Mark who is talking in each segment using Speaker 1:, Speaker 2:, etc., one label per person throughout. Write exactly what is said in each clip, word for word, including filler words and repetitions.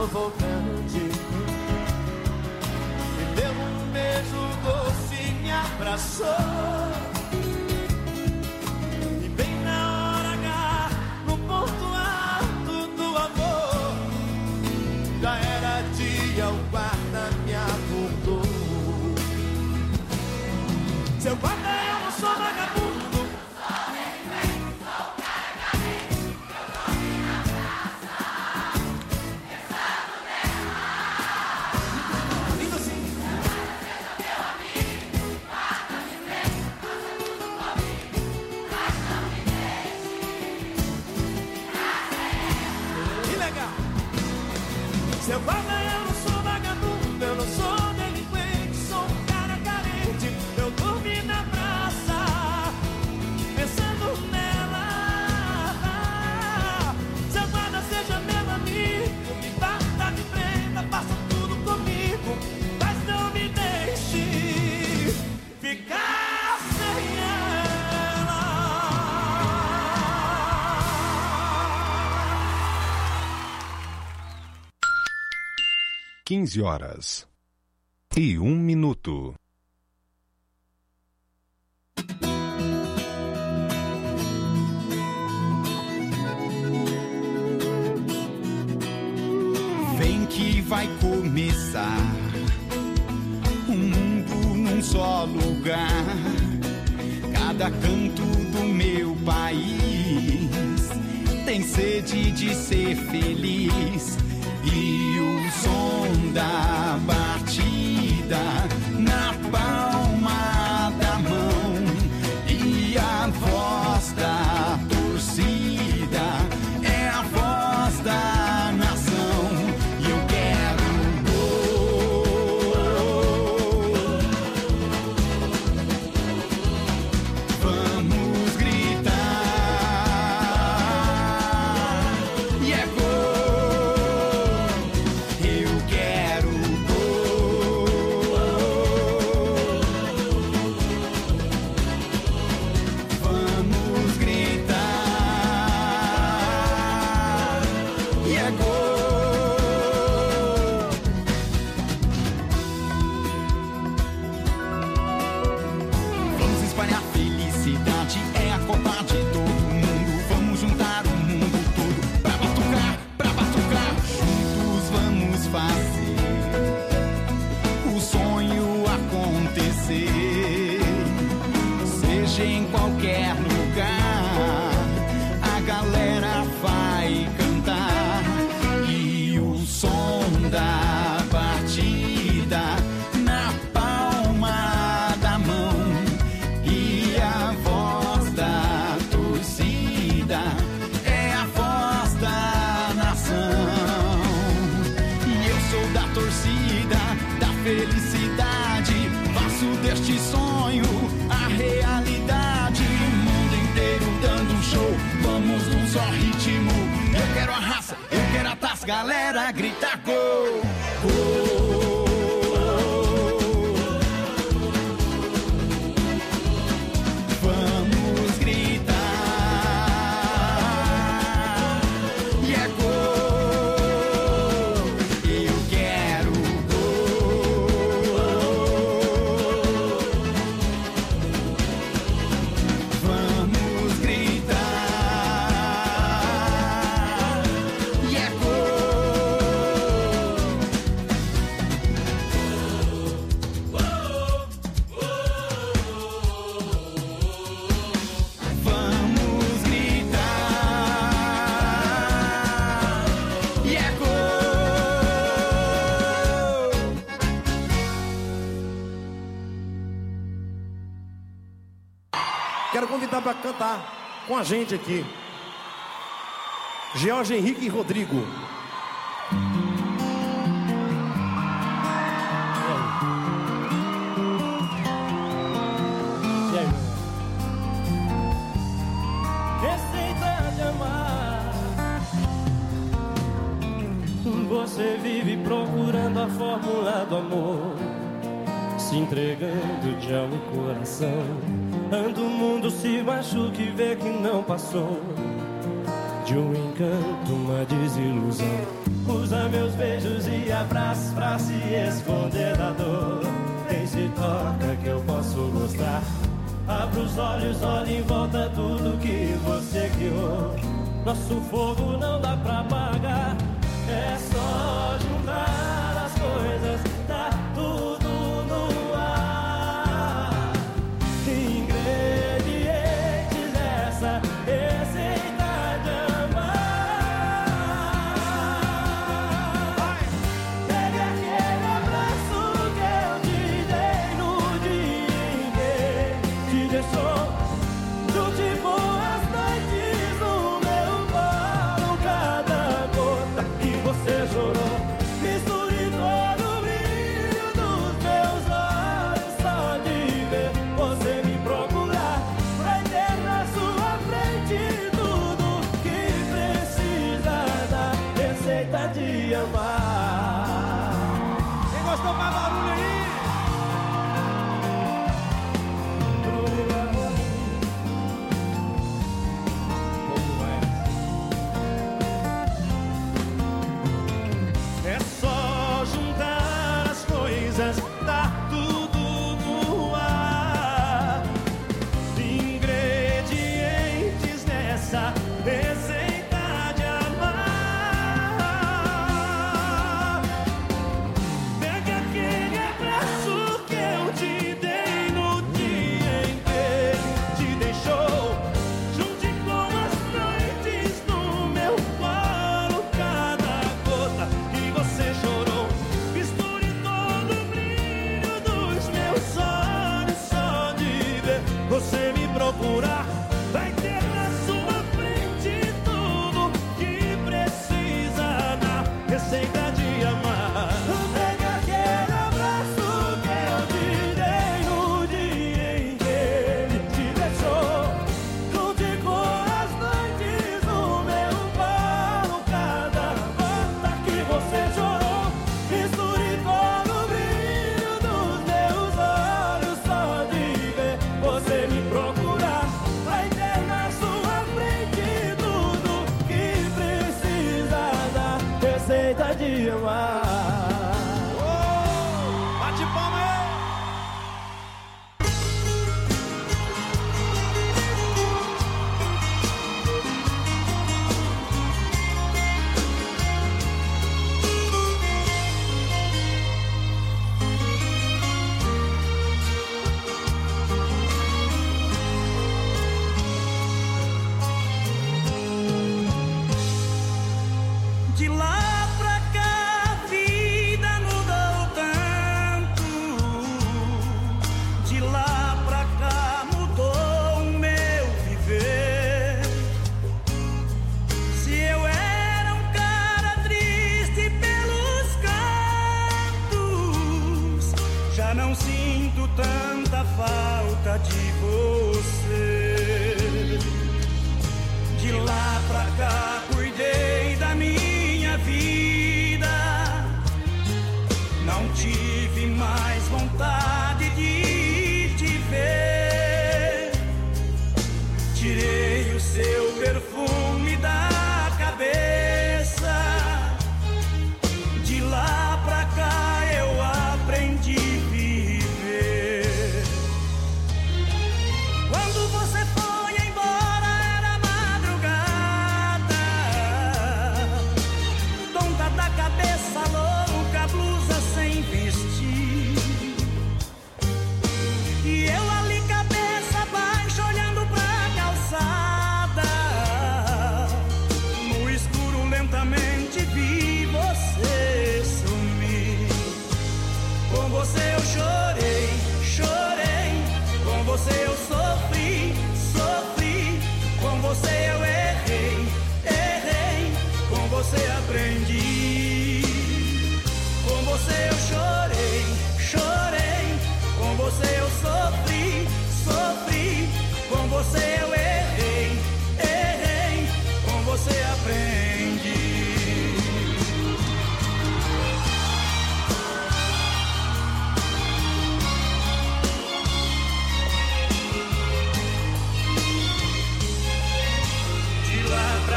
Speaker 1: voltante, me deu um beijo doce e me abraçou. E bem na hora H, no ponto alto do amor, já era dia, o guarda me abordou. Seu guarda, eu não sou vagabundo. Seu guarda, eu não sou vagabundo, eu não sou delinquente, sou um cara carente. Eu dormi na praça, pensando nela. Seu guarda, seja meu amigo, me bata, me prenda, faça tudo comigo, mas não me deixe ficar sem ela.
Speaker 2: Quinze horas e um minuto.
Speaker 3: Vem que vai começar um mundo num só lugar, cada canto do meu país tem sede de ser feliz. E o som da batida na palma da mão e a voz da torcida é a voz da nação. E eu quero gol. Vamos gritar. E é gol. Em qualquer lugar, a galera vai cantar. E o som da batida na palma da mão e a voz da torcida é a voz da nação. E eu sou da torcida, da felicidade, faço deste sonho a realidade. Mundo inteiro dando um show, vamos num só ritmo. Eu quero a raça, eu quero a taça, galera grita gol, gol. Vamos gritar. E é gol. Eu quero gol. Vamos gritar. E é Vamos gritar. E é gol.
Speaker 4: Quero convidar para cantar com a gente aqui George Henrique e Rodrigo.
Speaker 1: E aí? Receita de amar. Você vive procurando a fórmula do amor, se entregando de alma e coração. Anda o mundo, se machuca e vê que não passou. de um encanto, uma desilusão. Usa meus beijos e abraços pra se esconder da dor. Quem se toca que eu posso gostar. Abra os olhos, olha em volta tudo que você criou. Nosso fogo não dá pra apagar. É só juntar as coisas, tá tudo no ar. Ingredientes dessa receita de amar. Pegue aquele abraço que eu te dei no dia em que te deixou. Junte com as noites no meu colo, cada gota que você chorou. Misture todo o brilho dos meus olhos, só de ver você me procurar. Vai ter na sua frente tudo que precisa da receita de amar.
Speaker 3: Quem gostou, faz barulho aí.
Speaker 1: É só juntar as coisas, tá tudo no ar. Ingredientes nessa receita de amar. Pega aquele abraço que eu te dei no dia em que te deixou. Junte com as noites no meu colo, cada gota que você chorou. Misture todo o brilho dos meus olhos, só de ver você me procurar. Vai ter na sua frente tudo que precisa da receita de amar. Pega aquele abraço que eu te dei no dia em que ele te deixou. Junte com as noites no meu colo, cada gota que você chorou. Misture todo o brilho dos meus olhos, só de ver você me procurar. Vai ter na sua frente tudo que precisa da receita de amar.
Speaker 3: Bate palma aí.
Speaker 1: De lá pra cá vi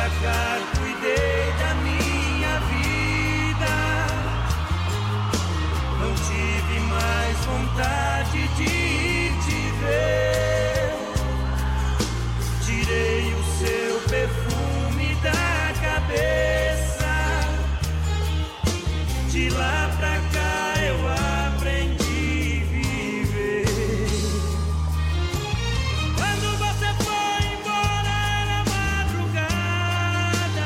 Speaker 1: cá cuidei da minha vida. Não tive mais vontade de te ver. Tirei o seu perfume da cabeça. De lá pra cá eu aprendi a viver. Quando você foi embora era madrugada,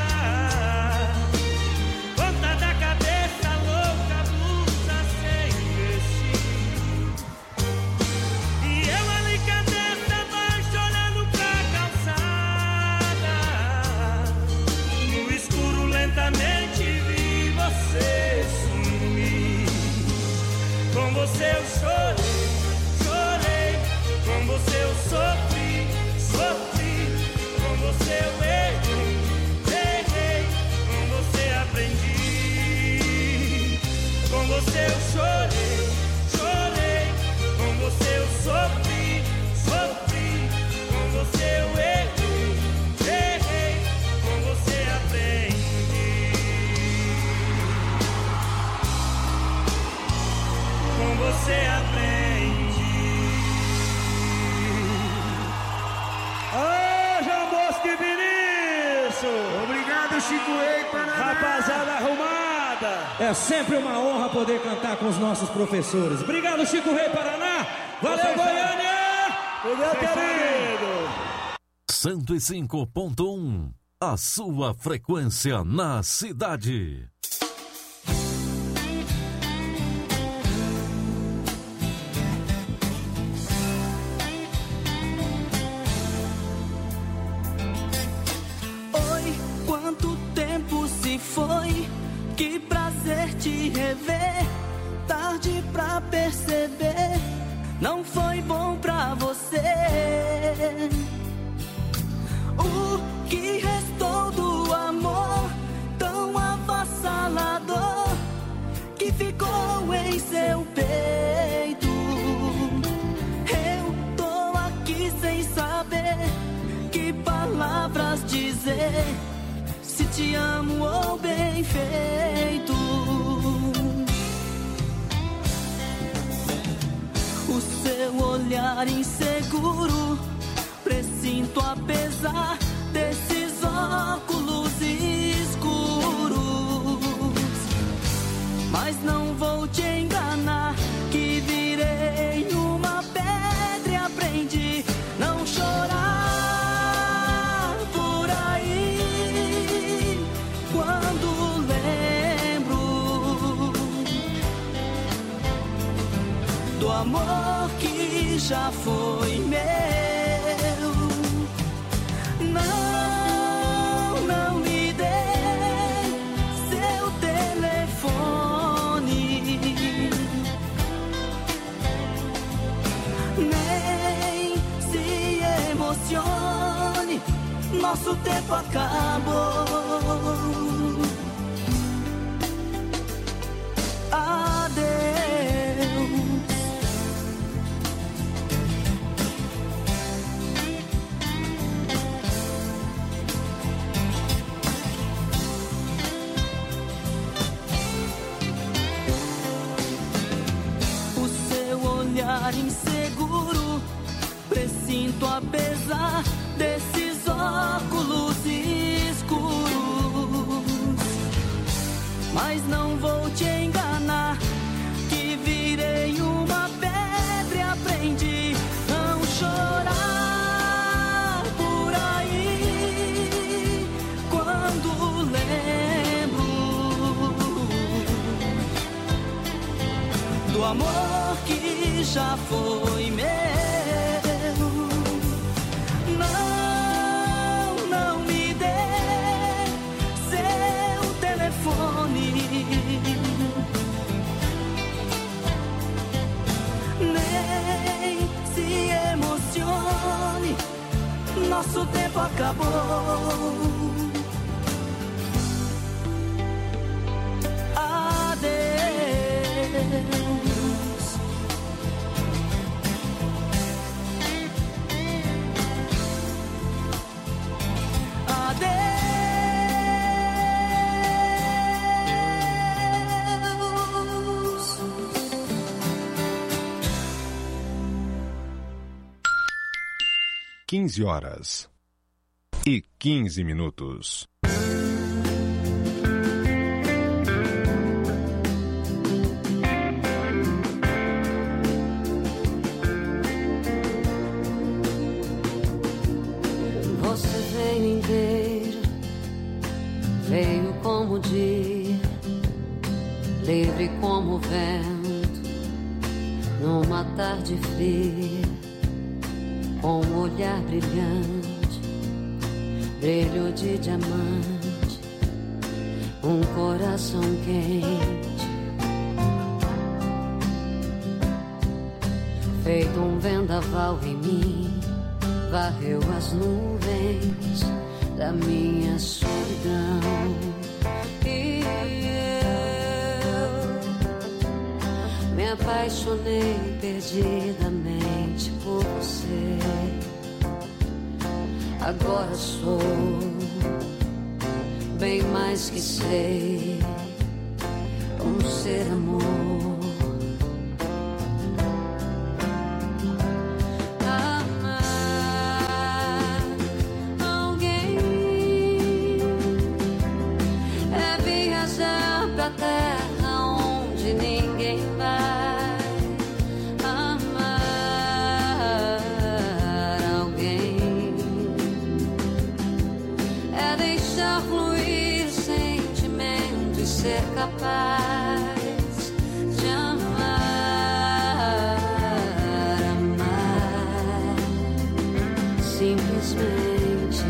Speaker 1: ponta da cabeça louca, blusa sem vestir. E eu ali cadê abaixo olhando pra calçada. No escuro lentamente vi você sumir. Com você eu chorei, chorei. Com você eu sofri, sofri. Com você eu errei, errei. Com você aprendi. Com você eu chorei, chorei. Com você eu sofri, sofri. Com você eu errei, errei. Com você aprendi. Com você aprendi.
Speaker 3: Ô, João Bosco e Vinícius!
Speaker 5: Obrigado, Chico Rei, Paraná.
Speaker 3: Rapaziada arrumada!
Speaker 4: É sempre uma honra poder cantar com os nossos professores. Obrigado, Chico Rei Paraná. Valeu,
Speaker 3: Vocês
Speaker 4: Goiânia!
Speaker 3: Meu
Speaker 5: Vocês
Speaker 3: querido!
Speaker 2: cento e cinco ponto um. A sua frequência na cidade.
Speaker 6: Oi, quanto tempo se foi? Que prazer te rever. Tarde pra perceber, não foi bom pra você. O que restou do amor tão avassalador que ficou em seu peito? Eu tô aqui sem saber que palavras dizer, se te amo ou bem feito. O seu olhar inseguro, presinto apesar desses óculos escuros. Mas não vou te enganar, que virei uma pedra e aprendi não chorar por aí. Quando lembro do amor que já foi meu. Não, não me dê seu telefone, nem se emocione, nosso tempo acabou. Adeus. Olhar inseguro, presinto apesar desses óculos escuros. Mas não vou te enganar, que virei uma pedra e aprendi não chorar por aí. Quando lembro do amor que já foi meu. Não, não me dê seu telefone, nem se emocione, nosso tempo acabou. Adeus. Adeus.
Speaker 7: quinze horas e quinze minutos.
Speaker 8: Você veio inteiro, veio como o dia, livre como o vento, numa tarde fria, com um olhar brilhante, brilho de diamante, um coração quente, feito um vendaval em mim, varreu as nuvens da minha solidão. E eu me apaixonei perdidamente por você. Agora sou bem mais que sei, um ser amor. Capaz de amar, amar, simplesmente.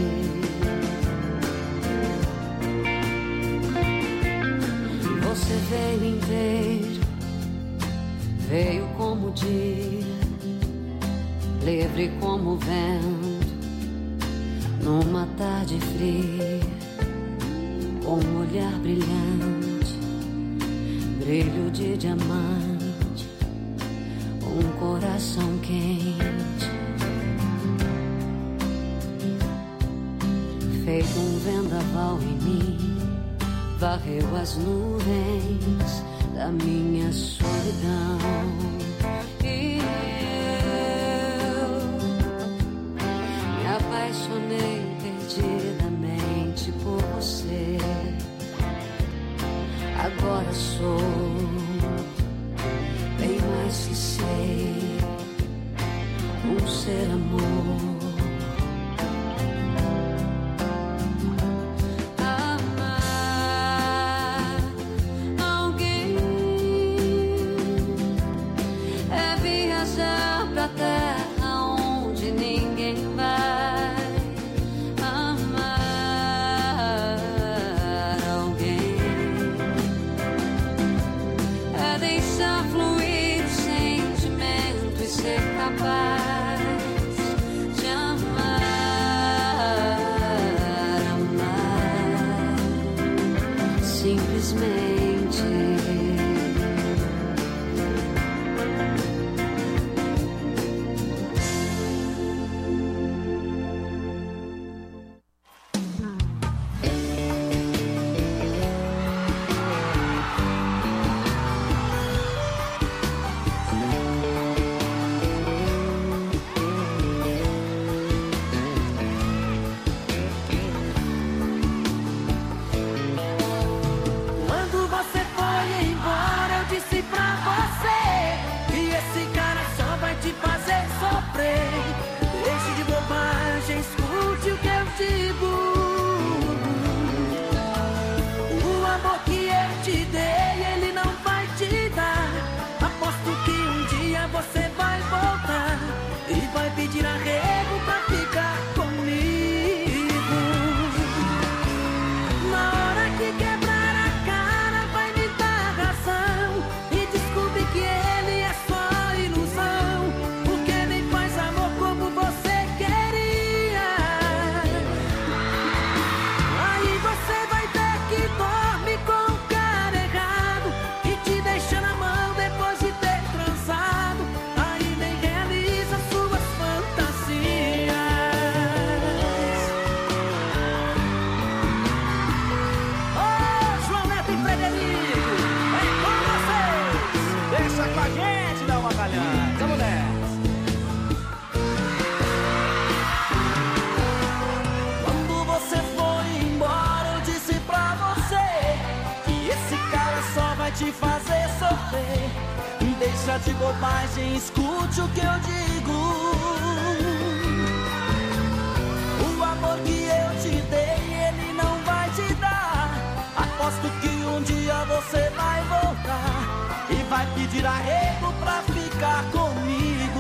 Speaker 8: Você veio inteiro, veio como o dia, livre como o vento, numa tarde fria, com um olhar brilhante, brilho de diamante, um coração quente, feito um vendaval em mim, varreu as nuvens da minha solidão. E eu me apaixonei perdidamente por você. Agora sou bem mais que sei, um ser amor. Amar alguém é viajar pra terra onde ninguém vai. Amar alguém
Speaker 6: te fazer sofrer. Deixa de bobagem, escute o que eu digo. O amor que eu te dei, ele não vai te dar. Aposto que um dia você vai voltar e vai pedir arrego pra ficar comigo.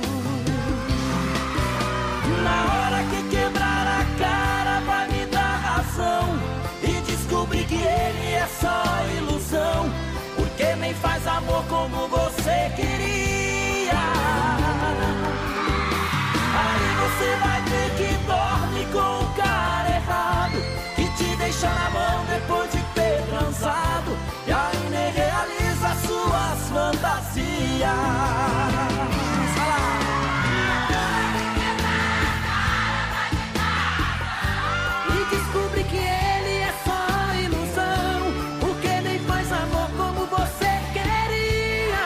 Speaker 6: Na hora que quebrar a cara vai me dar razão e descobrir que ele é só ilusão, porque nem faz amor como você queria. Aí você vai ver que dorme com o cara errado, que te deixa na mão depois de ter transado, e aí nem realiza suas fantasias. E descobre que ele é só ilusão, porque nem faz amor como você queria.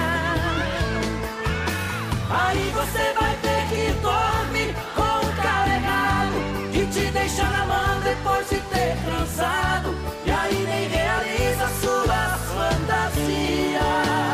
Speaker 6: Aí você vai ver que dorme com o cara errado, que te deixa na mão depois de ter transado, e aí nem realiza suas fantasias.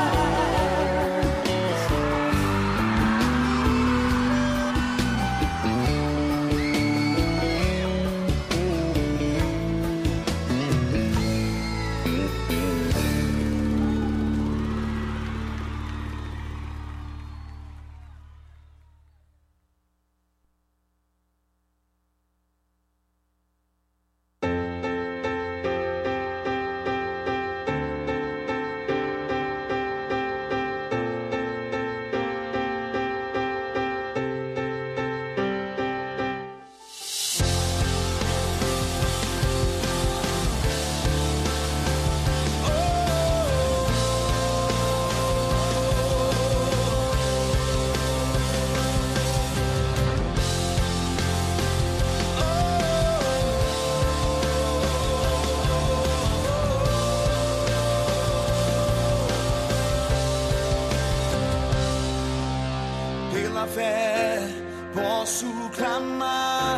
Speaker 1: Pela fé posso clamar,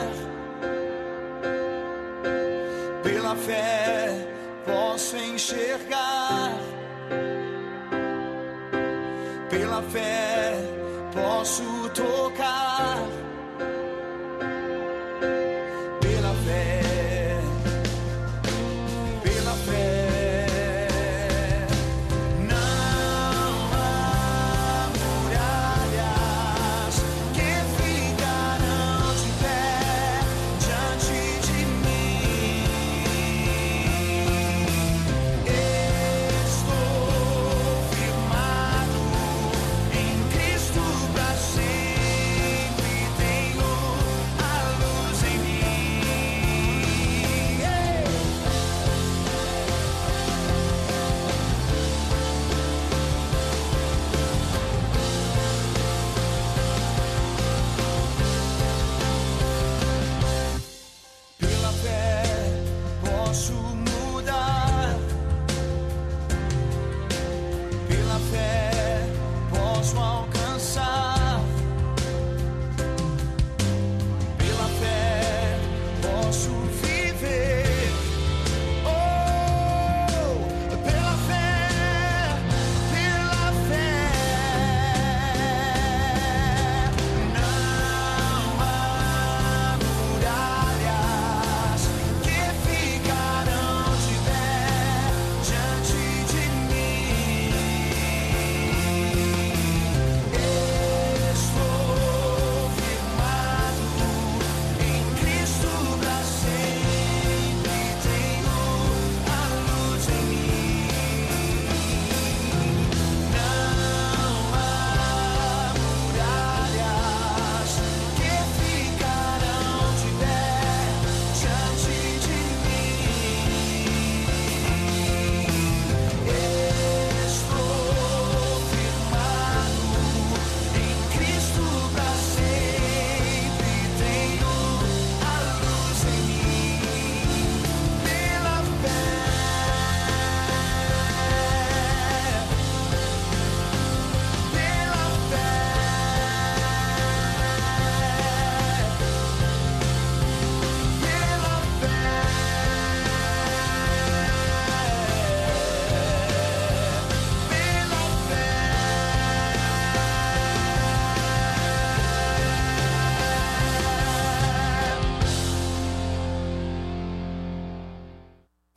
Speaker 1: pela fé posso enxergar, pela fé posso tocar, pela fé, pela fé.
Speaker 9: Estou firmado em Cristo pra sempre.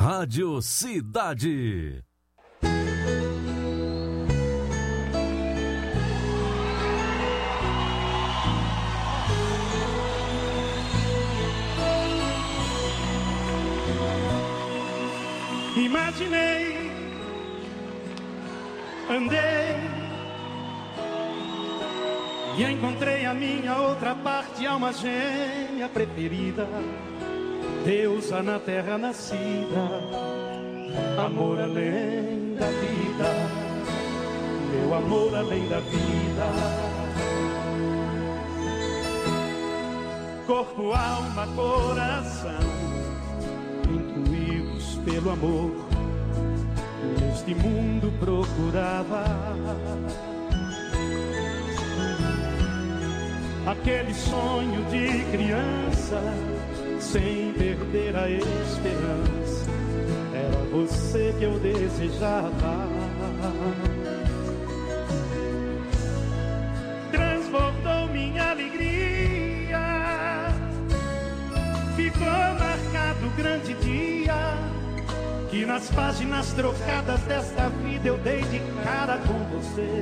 Speaker 2: Rádio Cidade.
Speaker 3: Imaginei, andei e encontrei a minha outra parte, alma gêmea preferida, deusa na terra nascida, amor além da vida, meu amor além da vida. Corpo, alma, coração, intuídos pelo amor, neste mundo procurava aquele sonho de criança, sem perder a esperança. Era você que eu desejava. Transbordou minha alegria, ficou marcado o grande dia que nas páginas trocadas desta vida eu dei de cara com você.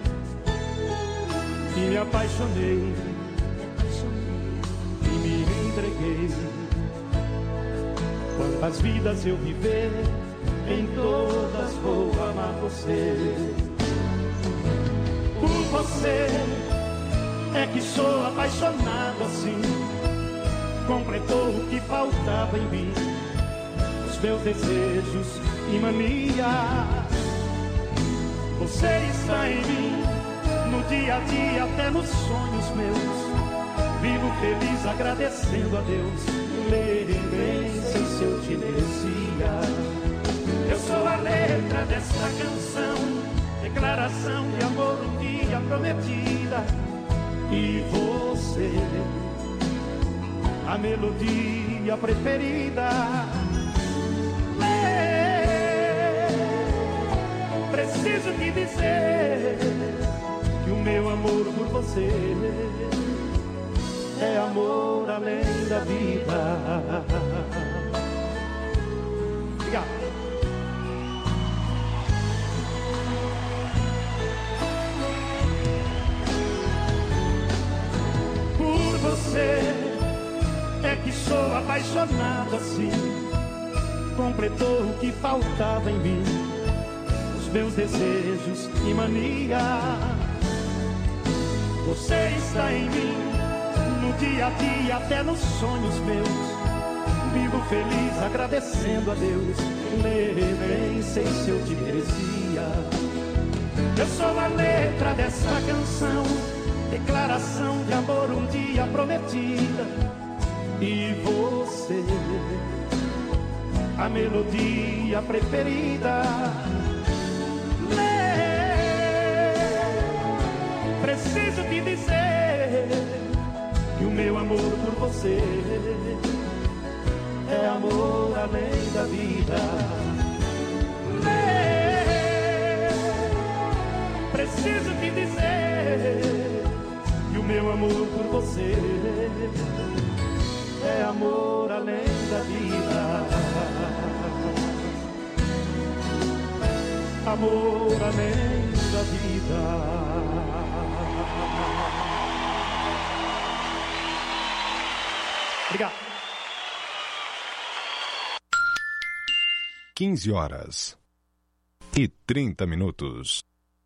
Speaker 3: E me apaixonei, e me entreguei. Quantas vidas eu viver, em todas vou amar você. Por você é que sou apaixonado assim. Completou o que faltava em mim, os meus desejos e manias. Você está em mim, no dia a dia, até nos sonhos meus. Vivo feliz agradecendo a Deus, nem sei se eu te merecia. Eu sou a letra desta canção, declaração de amor um dia prometida. E você, a melodia preferida. Preciso te dizer que o meu amor por você é amor além da vida. Obrigado. Por você é que sou apaixonado assim. Completou o que faltava em mim, os meus desejos e mania. Você está em mim, no dia a dia, até nos sonhos meus. Vivo feliz agradecendo a Deus, nem sei se eu te merecia. Eu sou a letra dessa canção, declaração de amor um dia prometida. E você, a melodia preferida. Preciso te dizer que o meu amor por você é amor além da vida. Preciso te dizer que o meu amor por você é amor além da vida. Amor além da vida. Obrigado.
Speaker 7: quinze horas e trinta minutos.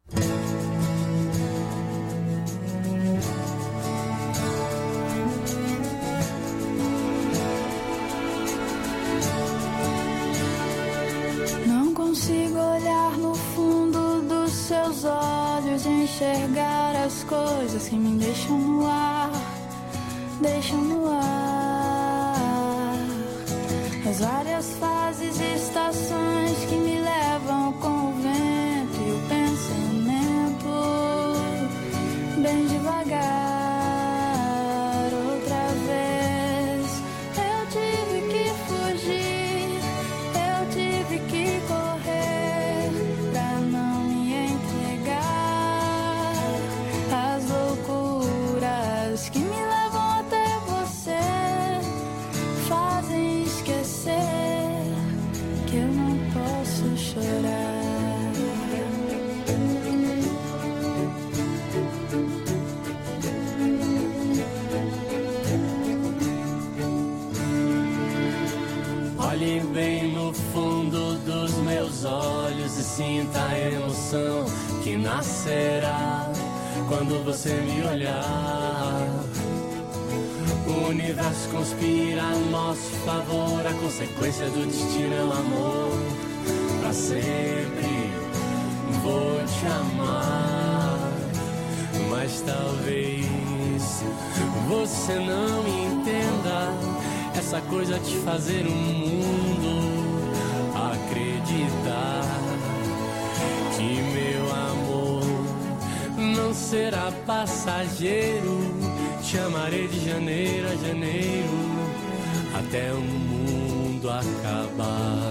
Speaker 9: Não consigo olhar no fundo dos seus olhos e enxergar as coisas que me deixam no ar, deixam no ar. As várias fases e estações que me levam com o vento e o pensamento, bem devagar. Outra vez eu tive que fugir, eu tive que correr pra não me entregar às loucuras que me levam até você, fazem esquecer
Speaker 10: Olhe bem no fundo dos meus olhos e sinta a emoção que nascerá quando você me olhar. O universo conspira a nosso favor, a consequência do destino é o amor. Pra sempre vou te amar, mas talvez você não entenda essa coisa de fazer o mundo acreditar que meu amor não será passageiro. Te amarei de janeiro a janeiro até o mundo acabar.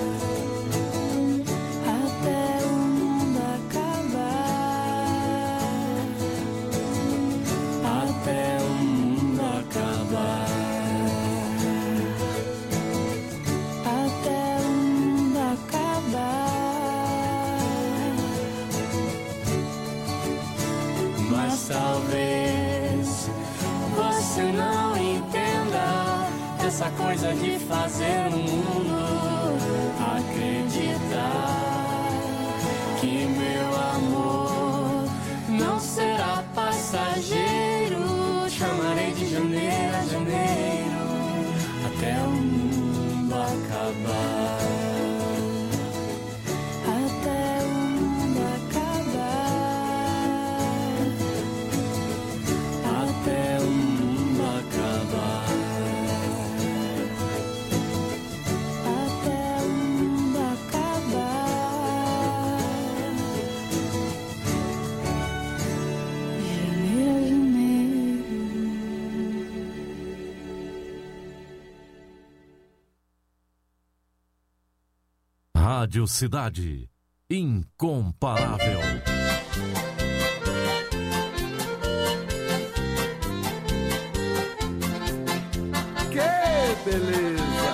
Speaker 9: Até o mundo acabar.
Speaker 10: Até o mundo acabar.
Speaker 9: Até o mundo acabar.
Speaker 10: Mas talvez você não entenda essa coisa de fazer o mundo acreditar que meu amor não será passageiro. Te amarei de janeiro a janeiro até o mundo acabar.
Speaker 9: Até o mundo acabar.
Speaker 10: Até o mundo acabar.
Speaker 9: Até o mundo acabar. Janeiro a janeiro.
Speaker 2: Rádio Cidade, incomparável.
Speaker 5: Que beleza!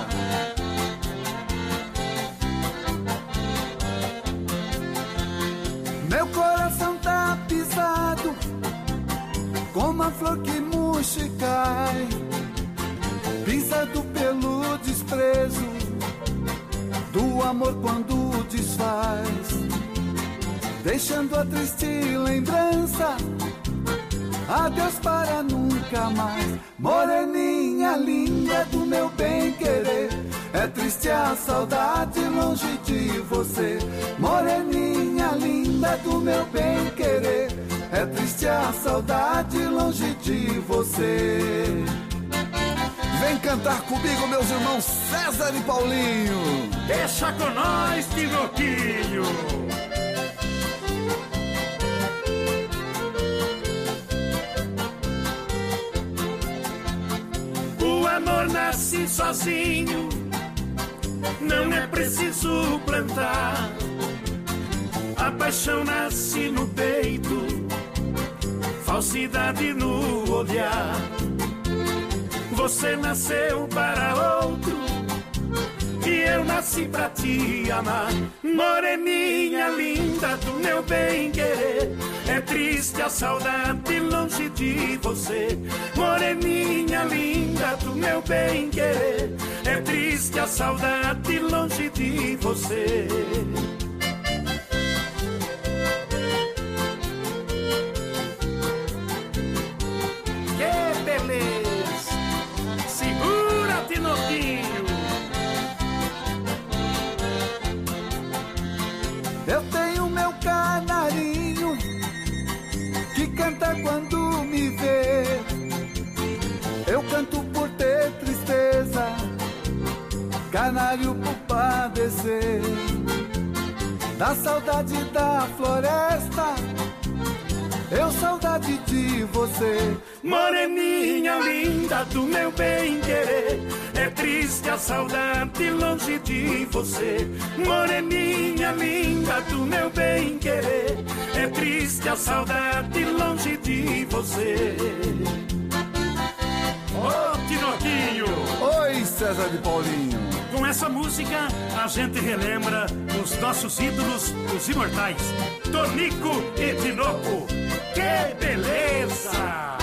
Speaker 5: Meu coração tá pisado como a flor que murcha e cai, pisado pelo desprezo do amor quando desfaz, deixando a triste lembrança. Adeus para nunca mais. Moreninha linda do meu bem-querer, é triste a saudade longe de você. Moreninha linda do meu bem-querer, é triste a saudade longe de você. Vem cantar comigo, meus irmãos César e Paulinho.
Speaker 3: Deixa com nós, Tinoquinho. O amor nasce sozinho, não é preciso plantar. A paixão nasce no peito, falsidade no olhar. Você nasceu para outro e eu nasci pra te amar. Moreninha linda do meu bem-querer, é triste a saudade longe de você. Moreninha linda do meu bem-querer, é triste a saudade longe de você. Que beleza! Segura, Tinoquinho!
Speaker 5: Eu tenho meu canarinho que canta quando me vê. Eu canto por ter tristeza, canário por padecer da saudade da floresta. Eu saudade de você.
Speaker 3: Moreninha linda do meu bem-querer, é triste a saudade longe de você. Moreninha linda do meu bem-querer, é triste a saudade longe de você. Ô, Tinoquinho!
Speaker 5: Oi, César e Paulinho!
Speaker 3: Com essa música, a gente relembra os nossos ídolos, os imortais, Tonico e Tinoco. Que beleza!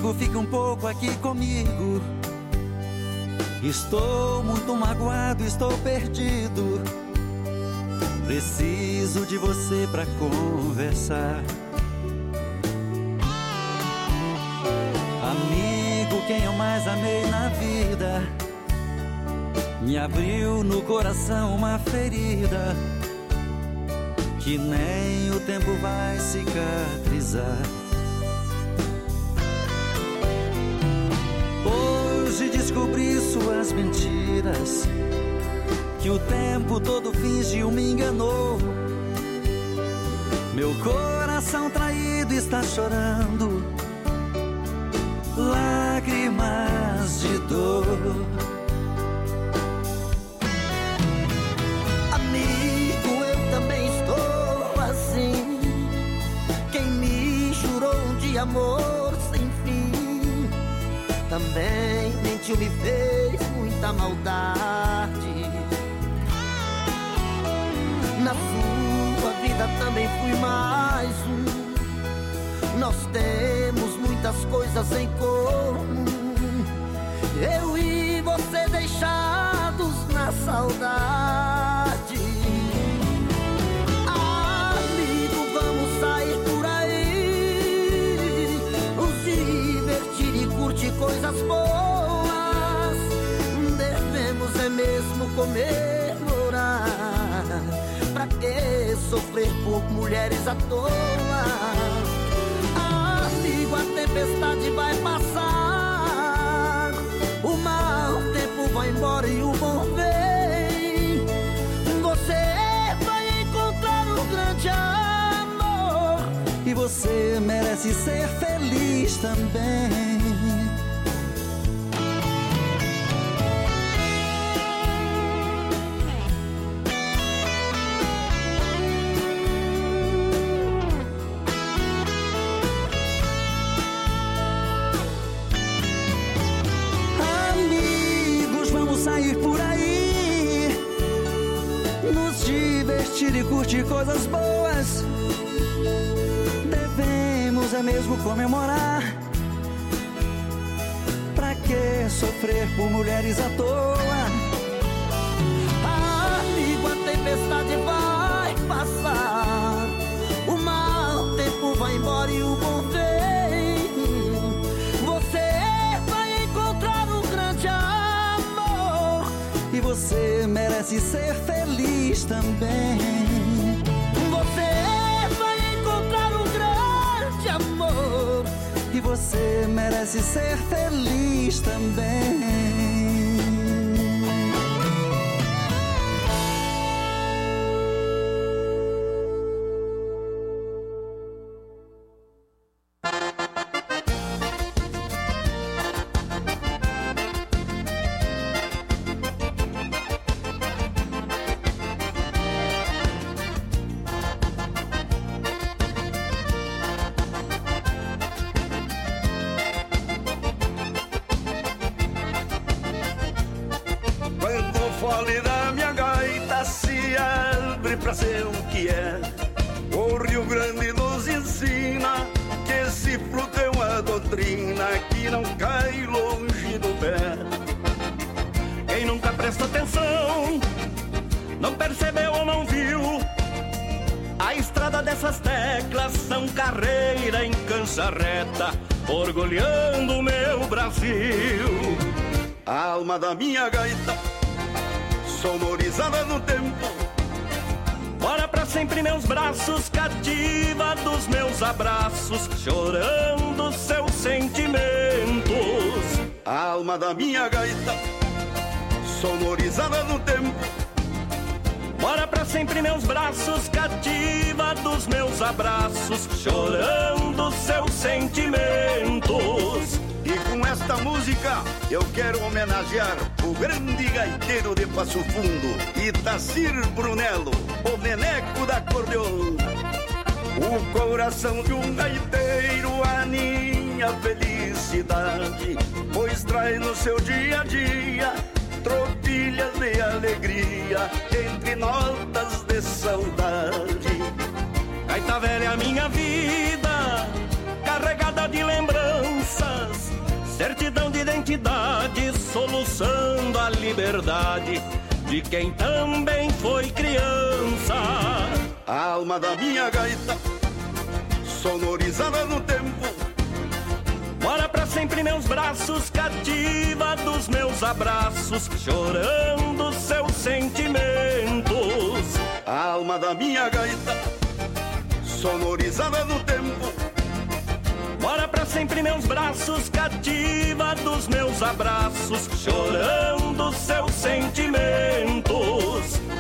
Speaker 11: amigo, fique um pouco aqui comigo. Estou muito magoado, estou perdido. Preciso de você pra conversar. Amigo, quem eu mais amei na vida, me abriu no coração uma ferida que nem o tempo vai cicatrizar. Hoje descobri suas mentiras, que o tempo todo fingiu, me enganou. Meu coração traído está chorando lágrimas de dor.
Speaker 12: Amigo, eu também estou assim. Quem me jurou um dia amor sem fim, também mentiu, me fez muita maldade. Na sua vida também fui mais um. Nós temos muitas coisas em comum, eu e você deixados na saudade. Amigo, vamos sair por aí, nos divertir e curtir coisas boas. Devemos é mesmo comemorar. Pra que sofrer por mulheres à toa? Amigo, a tempestade vai passar, o mau tempo vai embora e o bom vem. Você vai encontrar um grande amor,
Speaker 11: e você merece ser feliz também. E curtir coisas boas, devemos é mesmo comemorar. Pra que sofrer por mulheres à toa?
Speaker 12: Amigo, a tempestade vai passar, o mau tempo vai embora e o bom vem. Você vai encontrar um grande amor,
Speaker 11: e você merece ser feliz também.
Speaker 12: Você vai encontrar um grande amor,
Speaker 11: e você merece ser feliz também.
Speaker 13: Pra ser o que é, o Rio Grande nos ensina que esse fruto é uma doutrina que não cai longe do pé. Quem nunca prestou atenção, não percebeu ou não viu, a estrada dessas teclas são carreira em cancha reta, orgulhando o meu Brasil. A alma da minha gaita, sonorizada no tempo, bora pra sempre meus braços, cativa dos meus abraços, chorando seus sentimentos. A alma da minha gaita, sonorizada no tempo, bora pra sempre meus braços, cativa dos meus abraços, chorando seus sentimentos. E com esta música eu quero homenagear o grande gaiteiro de Passo Fundo, Itacir Brunello, o neneco da acordeona. O coração de um gaiteiro aninha felicidade, pois traz no seu dia a dia tropilhas de alegria entre notas de saudade. Gaita velha, minha vida, carregada de lembranças,
Speaker 6: soluçando a liberdade de quem também foi criança.
Speaker 13: A alma da minha gaita, sonorizada no tempo,
Speaker 6: mora pra sempre em meus braços, cativa dos meus abraços, chorando seus sentimentos.
Speaker 13: A alma da minha gaita, sonorizada no tempo,
Speaker 6: mora pra sempre em meus braços, cativa dos meus abraços, chorando seus sentimentos.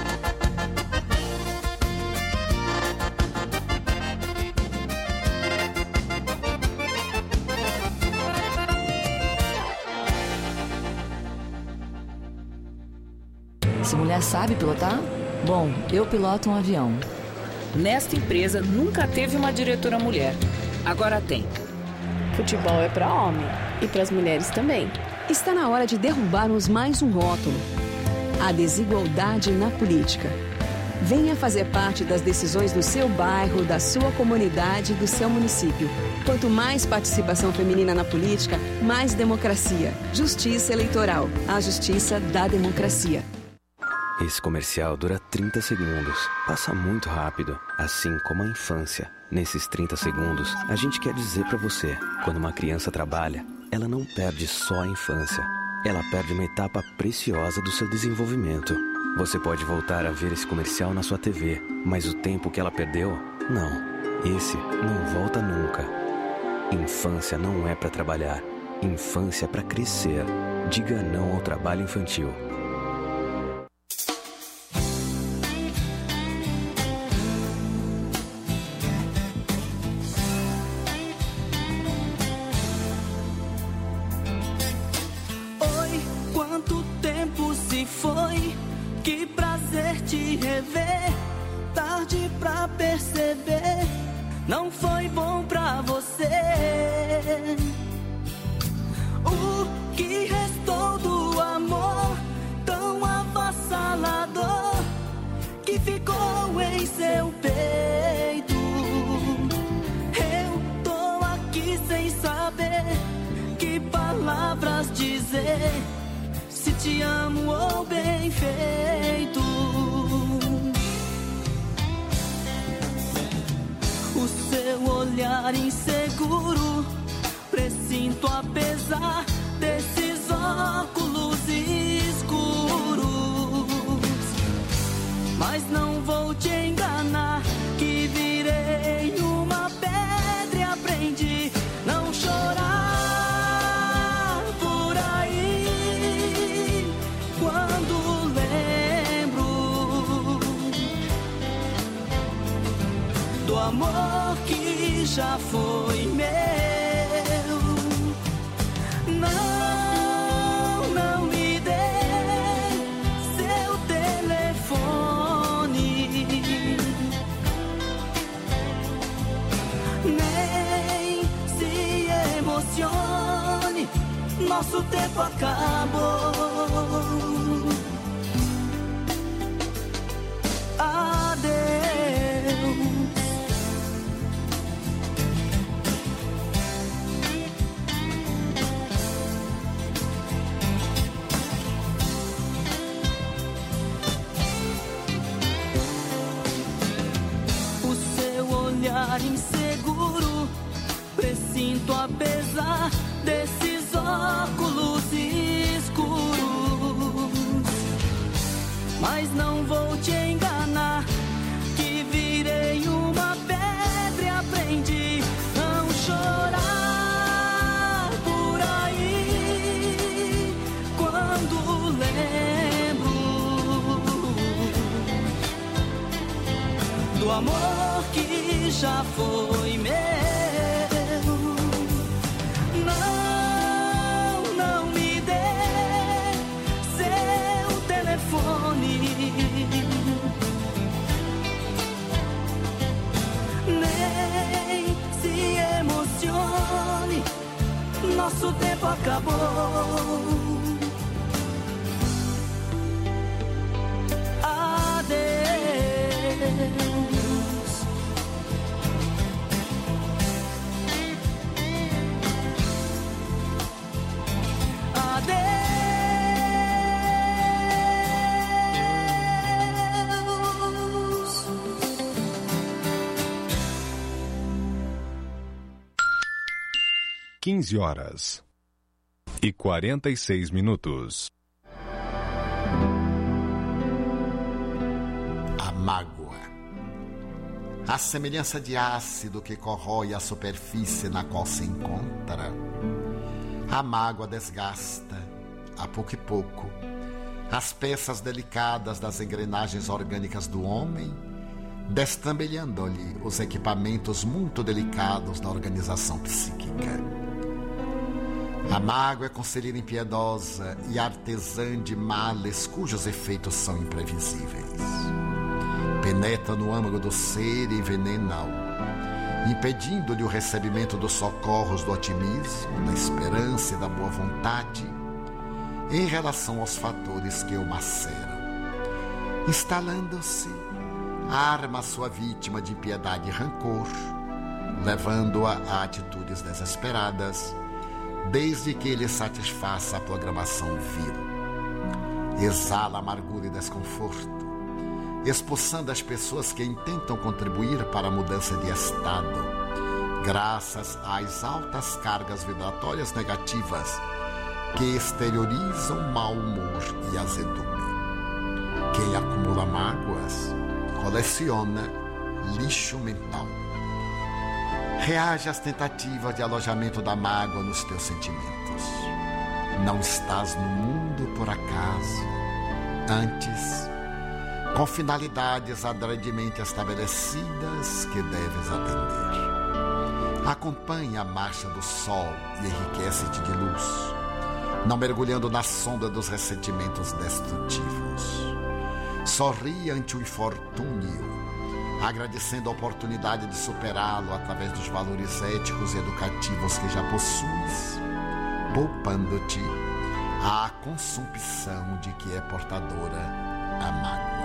Speaker 14: Essa mulher sabe pilotar? Bom, eu piloto um avião.
Speaker 15: Nesta empresa nunca teve uma diretora mulher. Agora tem.
Speaker 16: Futebol é para homem e para as mulheres também.
Speaker 17: Está na hora de derrubarmos mais um rótulo: a desigualdade na política. Venha fazer parte das decisões do seu bairro, da sua comunidade, do seu município. Quanto mais participação feminina na política, mais democracia. Justiça eleitoral. A justiça da democracia.
Speaker 18: Esse comercial dura trinta segundos. Passa muito rápido, assim como a infância. Nesses trinta segundos, a gente quer dizer pra você: quando uma criança trabalha, ela não perde só a infância. Ela perde uma etapa preciosa do seu desenvolvimento. Você pode voltar a ver esse comercial na sua T V, mas o tempo que ela perdeu, não. Esse não volta nunca. Infância não é pra trabalhar. Infância é pra crescer. Diga não ao trabalho infantil.
Speaker 12: Não foi bom pra você. O que restou do amor tão avassalador que ficou em seu peito? Eu tô aqui sem saber que palavras dizer, se te amo ou bem feito. O seu olhar inseguro, presinto apesar desses óculos escuros. Mas não vou te enganar, que virei uma pedra e aprendi não chorar por aí. Quando lembro do amor que já foi meu, não, não me dê seu telefone, nem se emocione, nosso tempo acabou. Adeus. Inseguro, presinto apesar desses óculos escuros. Mas não vou te enganar, que virei uma pedra e aprendi não chorar por aí. Quando lembro do amor que já foi meu, não, não me dê seu telefone, nem se emocione, nosso tempo acabou. Adeus. Adeus.
Speaker 7: quinze horas e quarenta e seis minutos.
Speaker 19: A mágoa. A semelhança de ácido que corrói a superfície na qual se encontra, a mágoa desgasta, a pouco e pouco, as peças delicadas das engrenagens orgânicas do homem, destambelhando-lhe os equipamentos muito delicados da organização psíquica. A mágoa é conselheira impiedosa e artesã de males cujos efeitos são imprevisíveis. Penetra no âmago do ser e envenena-o, impedindo-lhe o recebimento dos socorros do otimismo, da esperança e da boa vontade em relação aos fatores que o maceram. Instalando-se, arma a sua vítima de impiedade e rancor, levando-a a atitudes desesperadas, desde que ele satisfaça a programação vil. Exala amargura e desconforto, expulsando as pessoas que intentam contribuir para a mudança de estado, graças às altas cargas vibratórias negativas que exteriorizam mau humor e azedume. Quem acumula mágoas coleciona lixo mental. Reage às tentativas de alojamento da mágoa nos teus sentimentos. Não estás no mundo por acaso, antes, com finalidades adredemente estabelecidas que deves atender. Acompanha a marcha do sol e enriquece-te de luz, não mergulhando na sombra dos ressentimentos destrutivos. Sorri ante o infortúnio, agradecendo a oportunidade de superá-lo através dos valores éticos e educativos que já possuis, poupando-te a consumpção de que é portadora a mágoa.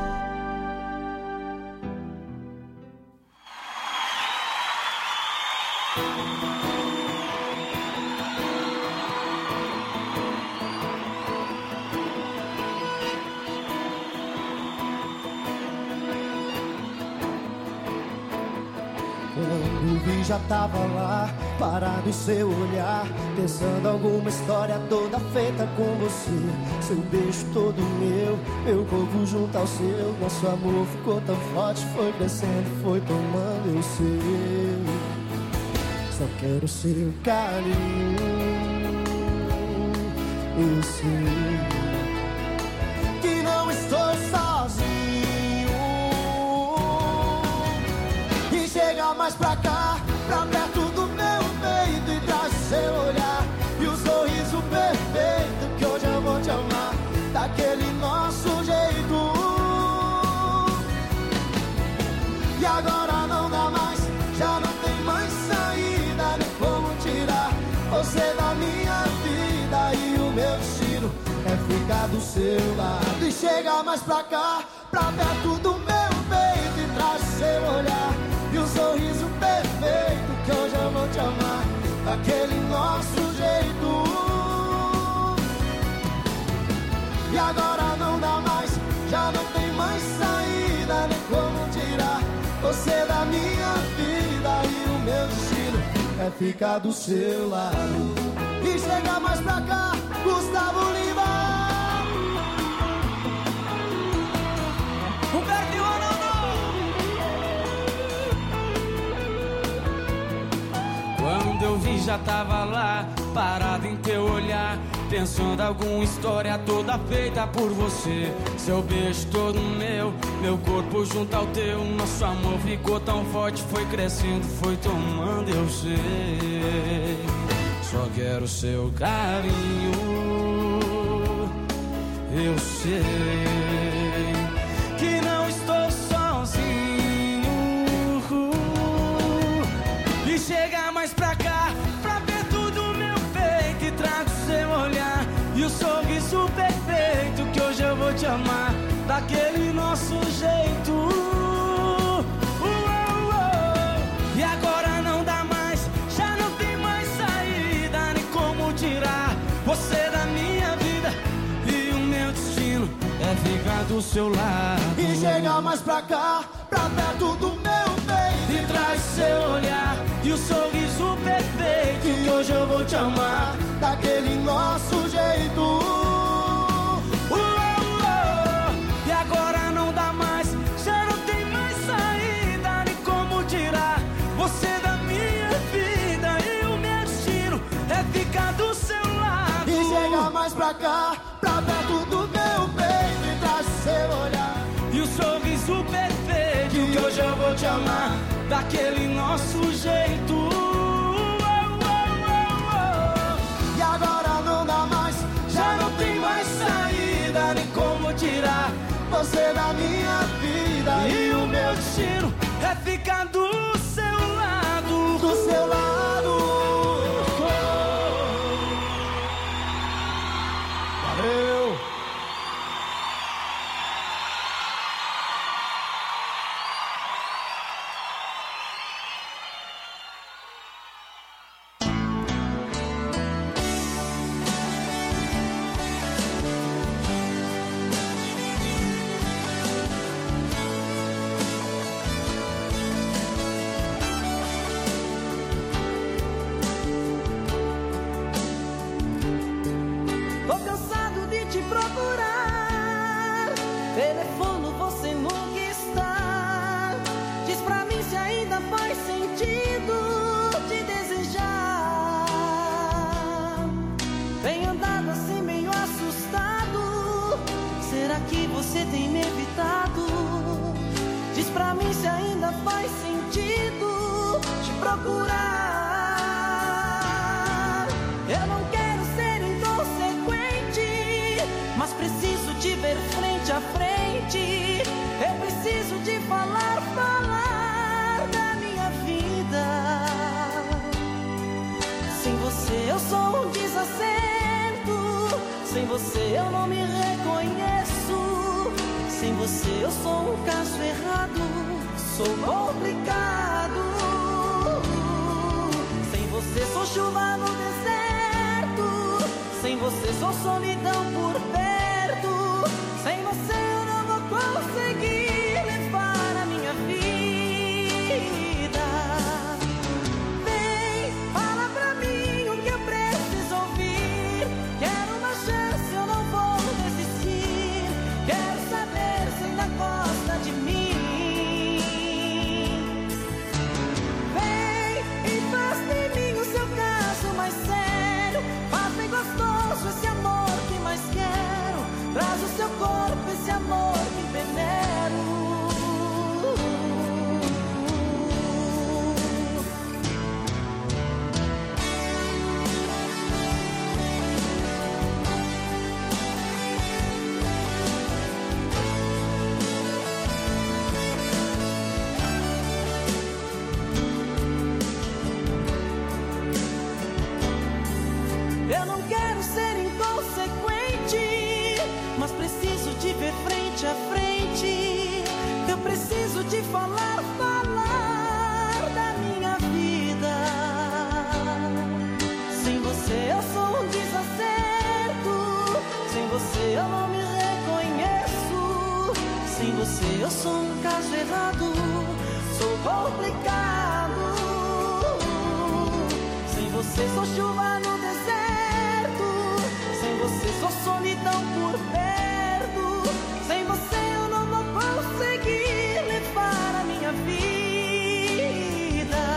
Speaker 20: Quando vi já tava lá, parado em seu olhar, pensando alguma história toda feita com você. Seu beijo todo meu, meu corpo junto ao seu. Nosso amor ficou tão forte, foi crescendo, foi tomando eu sei. Só quero seu carinho, eu sei que não estou sozinho. E chega mais pra cá, pra perto do meu peito, e traz seu olhar e o sorriso perfeito, que hoje eu vou te amar daquele nosso jeito. E agora não dá mais, já não tem mais saída, nem como tirar você da minha vida. E o meu destino é ficar do seu lado. E chega mais pra cá, pra perto do meu peito, e traz seu olhar e o sorriso perfeito, que hoje eu vou te amar daquele nosso jeito. E agora não dá mais, já não tem mais saída, nem como tirar você da minha vida. E o meu destino é ficar do seu lado. E chega mais pra cá, Gustavo Lima. Humberto e
Speaker 10: Quando eu vi já tava lá, parado em teu olhar, pensando alguma história toda feita por você. Seu beijo todo meu, meu corpo junto ao teu. Nosso amor ficou tão forte, foi crescendo, foi tomando eu sei. Só quero seu carinho, eu sei que não estou sozinho. E chega mais pra cá, pra perto do meu peito, e trago seu olhar e o sorriso perfeito, que hoje eu vou te amar daquele nosso jeito. Uou, uou. E agora não dá mais, já não tem mais saída, nem como tirar você da minha vida. E o meu destino é ficar do seu lado.
Speaker 20: E chega mais pra cá, pra perto do meu peito,
Speaker 10: e traz seu olhar e o sorriso sorriso perfeito, que hoje eu vou te amar
Speaker 20: daquele nosso jeito.
Speaker 10: Uh, uh, uh. E agora não dá mais, já não tem mais saída, nem como tirar você da minha vida. E o meu destino é ficar do seu lado.
Speaker 20: E chegar mais pra cá, pra perto do meu peito e traz o seu olhar.
Speaker 10: E o sorriso perfeito, que hoje eu vou te amar daquele nosso jeito. Oh, oh, oh, oh.
Speaker 20: E agora não dá mais,
Speaker 10: já não tem mais saída, nem como tirar
Speaker 20: você da minha vida.
Speaker 10: E o meu destino é ficar do seu lado.
Speaker 20: Do seu lado.
Speaker 10: Oh. Valeu.
Speaker 12: Telefono, você nunca está. Diz pra mim se ainda faz sentido te desejar. Vem andado assim meio assustado. Será que você tem me evitado? Diz pra mim se ainda faz sentido te procurar. Eu não quero ser inconsequente, mas preciso te ver frente a frente. Eu preciso te falar, falar da minha vida. Sem você eu sou um desacerto. Sem você eu não me reconheço. Sem você eu sou um caso errado. Sou complicado. Sem você sou chuva no deserto. Sem você sou solidão por perto. Sem você eu não vou conseguir levar a minha vida. Vem, fala pra mim o que eu preciso ouvir. Quero uma chance, eu não vou desistir. Quero saber se ainda gosta de mim. Vem e faz de mim o seu caso mais sério. Faz bem gostoso esse amor que mais quero. Traz o seu corpo, esse amor que venero. Eu não quero ser inconsequente, mas preciso te ver frente a frente. Eu preciso te falar, falar da minha vida. Sem você eu sou um desacerto. Sem você eu não me reconheço. Sem você eu sou um caso errado. Sou complicado. Sem você sou chuva no deserto. Sem você sou solidão por perto. Sem você eu não vou conseguir levar a minha vida.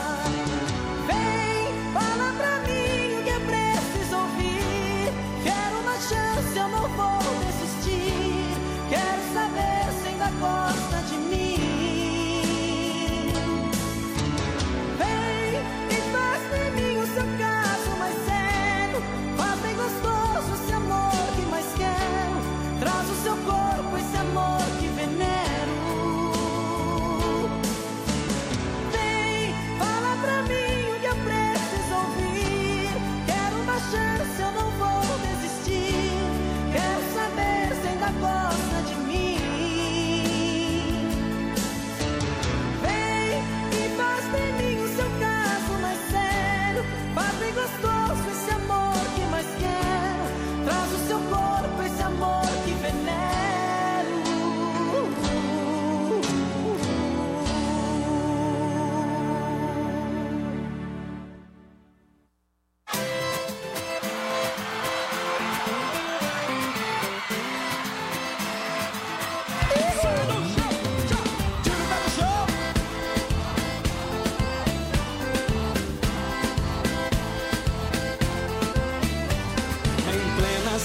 Speaker 12: Vem, fala pra mim o que eu preciso ouvir. Quero uma chance, eu não vou desistir. Quero saber se ainda gosta de mim. Vem e faz de mim o seu caso mais sério. Faz bem gostoso esse amor que mais quero.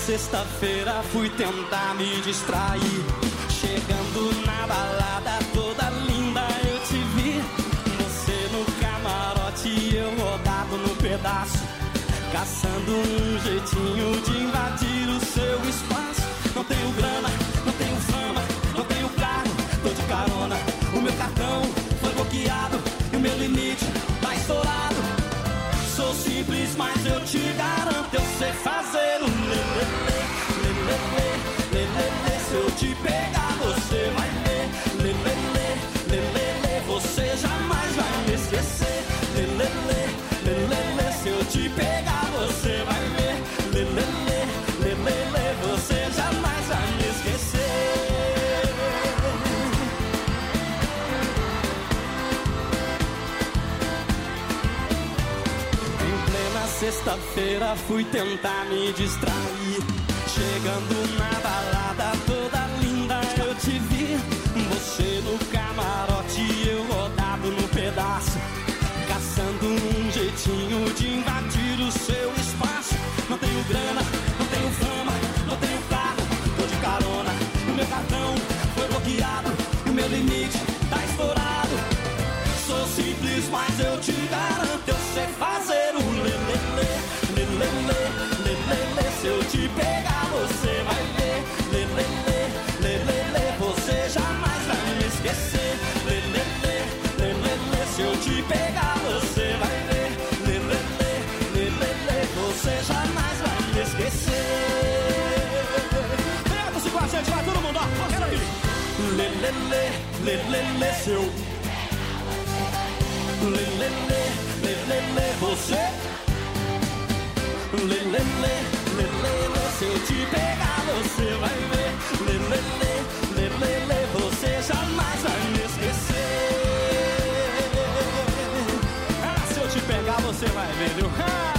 Speaker 10: sexta-feira fui tentar me distrair. Chegando na balada toda linda eu te vi. Você no camarote e eu rodado no pedaço, caçando um jeitinho de invadir o seu espaço. Não tenho grana, não tenho fama, não tenho carro, tô de carona. O meu cartão foi bloqueado e o meu limite tá estourado. Sou simples, mas eu te garanto, eu sei fazer um lelele, lelele, lelele. Se eu te pegar, você vai ver. Lelele, lelele, você jamais vai me esquecer. Lelele, lelele, se eu te pegar, você vai ver. Lelele, lelele, você jamais vai me esquecer. Em plena sexta-feira fui tentar me distrair. Chegando na balada toda linda eu te vi. Você no camarote e eu rodado no pedaço, caçando um jeitinho de invadir o seu espaço. Não tenho grana, não tenho fama, não tenho carro, tô de carona. O meu cartão foi bloqueado e o meu limite tá estourado. Sou simples, mas eu te garanto, eu sei fazer um lelele, lelele, lelele. Se eu te pegar, você vai ver. Lelele, lelele, você jamais vai me esquecer. Lelele, lelele, se eu te pegar, você vai ver. Lelele, lelele, você jamais vai me esquecer. Pega-se com a gente, vai todo mundo, ó, quero aí. Lelele, lelele, seu. Lelele, lelele, você. Lelele, lelele, se eu te pegar, você vai ver. Lelele, lelele, você jamais vai me esquecer. Ah, se eu te pegar, você vai ver, viu? Ah!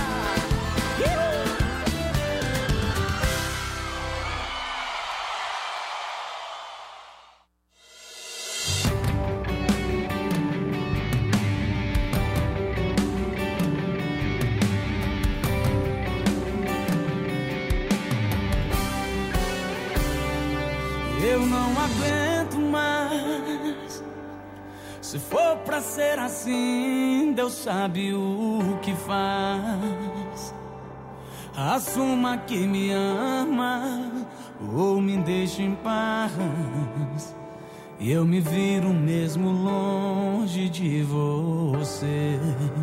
Speaker 10: Eu não aguento mais. Se for pra ser assim, Deus sabe o que faz. Assuma que me ama ou me deixe em paz. Eu me viro mesmo longe de você.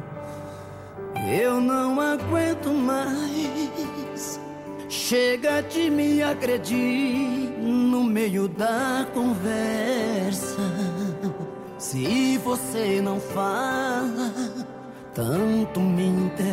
Speaker 12: Eu não aguento mais. Chega de me agredir no meio da conversa. Se você não fala, tanto me interessa.